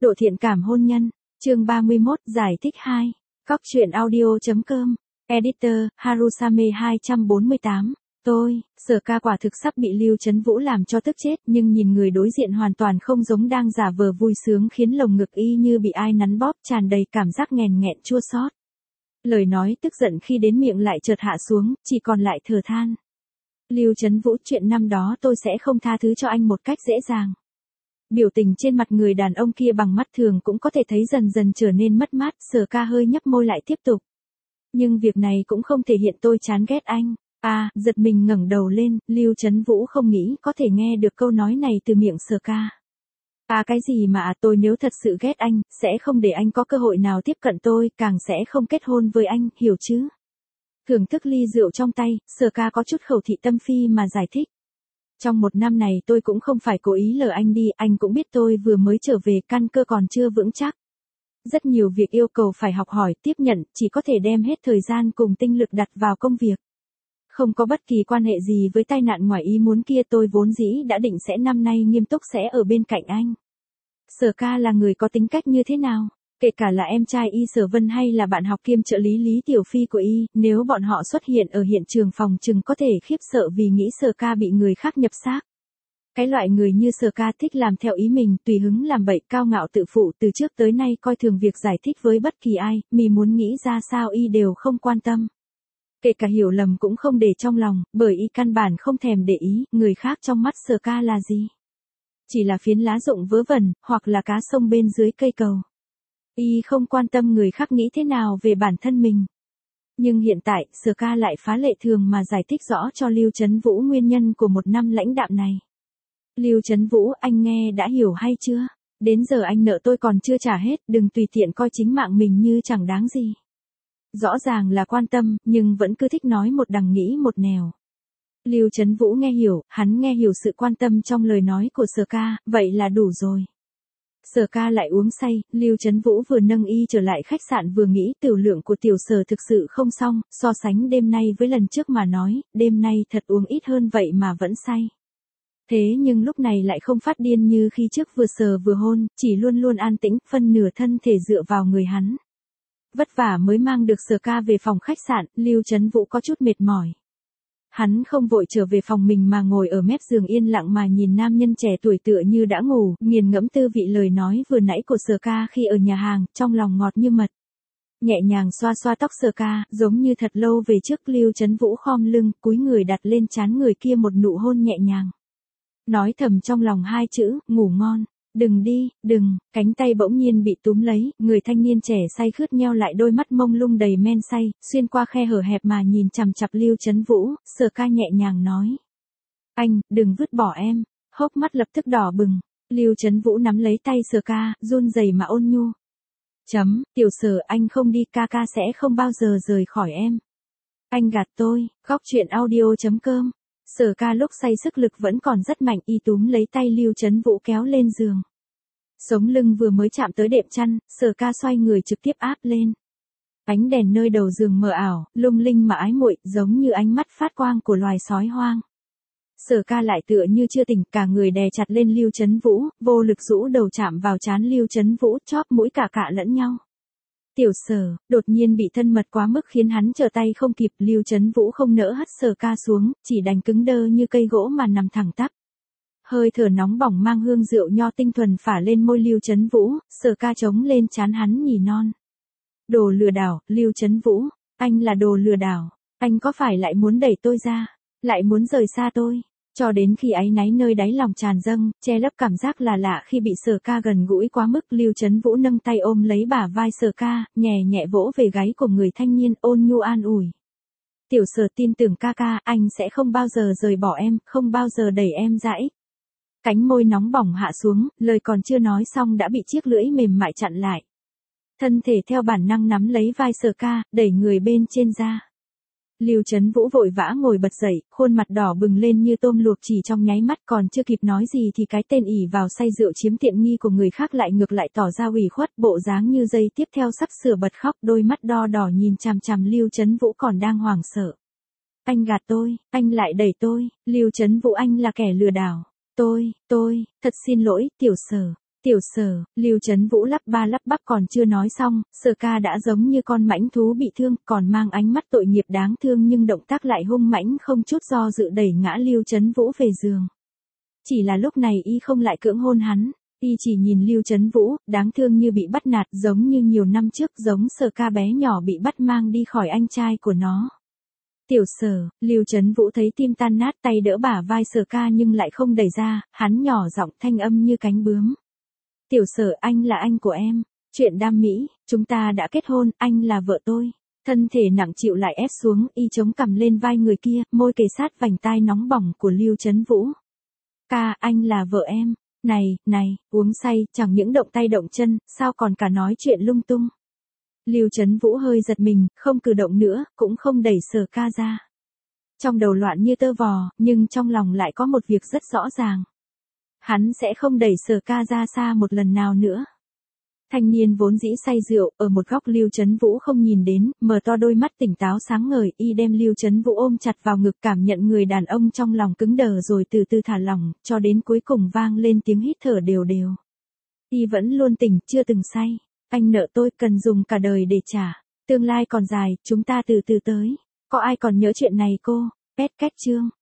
Độ thiện cảm hôn nhân, chương 31, giải thích 2. Cóc truyện audio.com. Editor, Harusame 248. Sở ca quả thực sắp bị Lưu Chấn Vũ làm cho tức chết, nhưng nhìn người đối diện hoàn toàn không giống đang giả vờ vui sướng khiến lồng ngực y như bị ai nắn bóp, tràn đầy cảm giác nghèn nghẹn chua xót. Lời nói tức giận khi đến miệng lại chợt hạ xuống, chỉ còn lại thở than. Lưu Chấn Vũ, chuyện năm đó tôi sẽ không tha thứ cho anh một cách dễ dàng. Biểu tình trên mặt người đàn ông kia bằng mắt thường cũng có thể thấy dần dần trở nên mất mát, Sở ca hơi nhấp môi lại tiếp tục. Nhưng việc này cũng không thể hiện tôi chán ghét anh. Giật mình ngẩng đầu lên, Lưu Chấn Vũ không nghĩ có thể nghe được câu nói này từ miệng Sở ca. Cái gì mà tôi nếu thật sự ghét anh, sẽ không để anh có cơ hội nào tiếp cận tôi, càng sẽ không kết hôn với anh, hiểu chứ? Thưởng thức ly rượu trong tay, Sở ca có chút khẩu thị tâm phi mà giải thích. Trong một năm này tôi cũng không phải cố ý lờ anh đi, anh cũng biết tôi vừa mới trở về, căn cơ còn chưa vững chắc. Rất nhiều việc yêu cầu phải học hỏi, tiếp nhận, chỉ có thể đem hết thời gian cùng tinh lực đặt vào công việc. Không có bất kỳ quan hệ gì với tai nạn ngoài ý muốn kia, tôi vốn dĩ đã định sẽ năm nay nghiêm túc sẽ ở bên cạnh anh. Sở ca là người có tính cách như thế nào? Kể cả là em trai y Sở Vân hay là bạn học kiêm trợ lý Lý Tiểu Phi của y, nếu bọn họ xuất hiện ở hiện trường phòng chừng có thể khiếp sợ vì nghĩ Sở ca bị người khác nhập xác. Cái loại người như Sở ca thích làm theo ý mình, tùy hứng làm bậy, cao ngạo tự phụ, từ trước tới nay coi thường việc giải thích với bất kỳ ai, muốn nghĩ ra sao y đều không quan tâm. Kể cả hiểu lầm cũng không để trong lòng, bởi y căn bản không thèm để ý, người khác trong mắt Sở ca là gì. Chỉ là phiến lá rụng vớ vẩn, hoặc là cá sông bên dưới cây cầu. Y không quan tâm người khác nghĩ thế nào về bản thân mình. Nhưng hiện tại, Sở ca lại phá lệ thường mà giải thích rõ cho Lưu Chấn Vũ nguyên nhân của một năm lãnh đạm này. Lưu Chấn Vũ, anh nghe đã hiểu hay chưa? Đến giờ anh nợ tôi còn chưa trả hết, đừng tùy tiện coi chính mạng mình như chẳng đáng gì. Rõ ràng là quan tâm, nhưng vẫn cứ thích nói một đằng nghĩ một nẻo. Lưu Chấn Vũ nghe hiểu, hắn nghe hiểu sự quan tâm trong lời nói của Sở ca, vậy là đủ rồi. Sở ca lại uống say, Lưu Chấn Vũ vừa nâng y trở lại khách sạn vừa nghĩ tiểu lượng của tiểu Sở thực sự không xong, so sánh đêm nay với lần trước mà nói, đêm nay thật uống ít hơn vậy mà vẫn say. Thế nhưng lúc này lại không phát điên như khi trước vừa sờ vừa hôn, chỉ luôn luôn an tĩnh, phân nửa thân thể dựa vào người hắn. Vất vả mới mang được Sở ca về phòng khách sạn, Lưu Chấn Vũ có chút mệt mỏi. Hắn không vội trở về phòng mình mà ngồi ở mép giường yên lặng mà nhìn nam nhân trẻ tuổi tựa như đã ngủ, nghiền ngẫm tư vị lời nói vừa nãy của Sở ca khi ở nhà hàng, trong lòng ngọt như mật. Nhẹ nhàng xoa xoa tóc Sở ca, giống như thật lâu về trước, Lưu Chấn Vũ khom lưng, cúi người đặt lên trán người kia một nụ hôn nhẹ nhàng. Nói thầm trong lòng hai chữ, ngủ ngon. Đừng đi, đừng, cánh tay bỗng nhiên bị túm lấy, người thanh niên trẻ say khướt nheo lại đôi mắt mông lung đầy men say, xuyên qua khe hở hẹp mà nhìn chằm chằm Lưu Chấn Vũ, Sở ca nhẹ nhàng nói. Anh, đừng vứt bỏ em, hốc mắt lập tức đỏ bừng, Lưu Chấn Vũ nắm lấy tay Sở ca, run rẩy mà ôn nhu. Tiểu Sở, anh không đi, ca ca sẽ không bao giờ rời khỏi em. Anh gạt tôi, Cóc truyện audio.com. Sở ca lúc say sức lực vẫn còn rất mạnh, y túm lấy tay Lưu Chấn Vũ kéo lên giường. Sống lưng vừa mới chạm tới đệm chăn, Sở ca xoay người trực tiếp áp lên. Ánh đèn nơi đầu giường mờ ảo, lung linh mà ái muội, giống như ánh mắt phát quang của loài sói hoang. Sở ca lại tựa như chưa tỉnh, cả người đè chặt lên Lưu Chấn Vũ, vô lực rũ đầu chạm vào trán Lưu Chấn Vũ, chóp mũi cạ lẫn nhau. Tiểu Sở, đột nhiên bị thân mật quá mức khiến hắn trở tay không kịp, Lưu Chấn Vũ không nỡ hất Sở ca xuống, chỉ đành cứng đơ như cây gỗ mà nằm thẳng tắp. Hơi thở nóng bỏng mang hương rượu nho tinh thuần phả lên môi Lưu Chấn Vũ, Sở ca chống lên trán hắn nhỉ non. Đồ lừa đảo, Lưu Chấn Vũ, anh là đồ lừa đảo, anh có phải lại muốn đẩy tôi ra, lại muốn rời xa tôi? Cho đến khi áy náy nơi đáy lòng tràn dâng, che lấp cảm giác là lạ khi bị Sở ca gần gũi quá mức, Lưu Chấn Vũ nâng tay ôm lấy bả vai Sở ca, nhẹ nhẹ vỗ về gáy của người thanh niên, ôn nhu an ủi. Tiểu Sở, tin tưởng ca ca, anh sẽ không bao giờ rời bỏ em, không bao giờ đẩy em ra. Cánh môi nóng bỏng hạ xuống, lời còn chưa nói xong đã bị chiếc lưỡi mềm mại chặn lại. Thân thể theo bản năng nắm lấy vai Sở ca, đẩy người bên trên ra. Lưu Chấn Vũ vội vã ngồi bật dậy, khuôn mặt đỏ bừng lên như tôm luộc, chỉ trong nháy mắt, còn chưa kịp nói gì thì cái tên ỉ vào say rượu chiếm tiện nghi của người khác lại ngược lại tỏ ra ủy khuất, bộ dáng như giây tiếp theo sắp sửa bật khóc, đôi mắt đo đỏ nhìn chằm chằm Lưu Chấn Vũ còn đang hoảng sợ. Anh gạt tôi, anh lại đẩy tôi, Lưu Chấn Vũ, anh là kẻ lừa đảo. Tôi, thật xin lỗi, Tiểu Sở. Tiểu Sở, Lưu Chấn Vũ lắp ba lắp bắp còn chưa nói xong, Sở Ca đã giống như con mãnh thú bị thương, còn mang ánh mắt tội nghiệp đáng thương nhưng động tác lại hung mãnh không chút do dự đẩy ngã Lưu Chấn Vũ về giường. Chỉ là lúc này y không lại cưỡng hôn hắn, y chỉ nhìn Lưu Chấn Vũ, đáng thương như bị bắt nạt giống như nhiều năm trước giống Sở Ca bé nhỏ bị bắt mang đi khỏi anh trai của nó. Tiểu Sở, Lưu Chấn Vũ thấy tim tan nát tay đỡ bả vai Sở Ca nhưng lại không đẩy ra, hắn nhỏ giọng thanh âm như cánh bướm. Tiểu Sở, anh là anh của em. Chuyện đam mỹ, chúng ta đã kết hôn, anh là vợ tôi. Thân thể nặng chịu lại ép xuống, y chống cằm lên vai người kia, môi kề sát vành tai nóng bỏng của Lưu Chấn Vũ. Ca, anh là vợ em. Này, uống say, chẳng những động tay động chân, sao còn cả nói chuyện lung tung. Lưu Chấn Vũ hơi giật mình, không cử động nữa, cũng không đẩy Sở Ca ra. Trong đầu loạn như tơ vò, nhưng trong lòng lại có một việc rất rõ ràng. Hắn sẽ không đẩy Sở Ca ra xa một lần nào nữa. Thanh niên vốn dĩ say rượu, ở một góc Lưu Chấn Vũ không nhìn đến, mở to đôi mắt tỉnh táo sáng ngời, y đem Lưu Chấn Vũ ôm chặt vào ngực cảm nhận người đàn ông trong lòng cứng đờ rồi từ từ thả lỏng, cho đến cuối cùng vang lên tiếng hít thở đều đều. Y vẫn luôn tỉnh, chưa từng say. Anh nợ tôi, cần dùng cả đời để trả. Tương lai còn dài, chúng ta từ từ tới. Có ai còn nhớ chuyện này cô? Két két chương.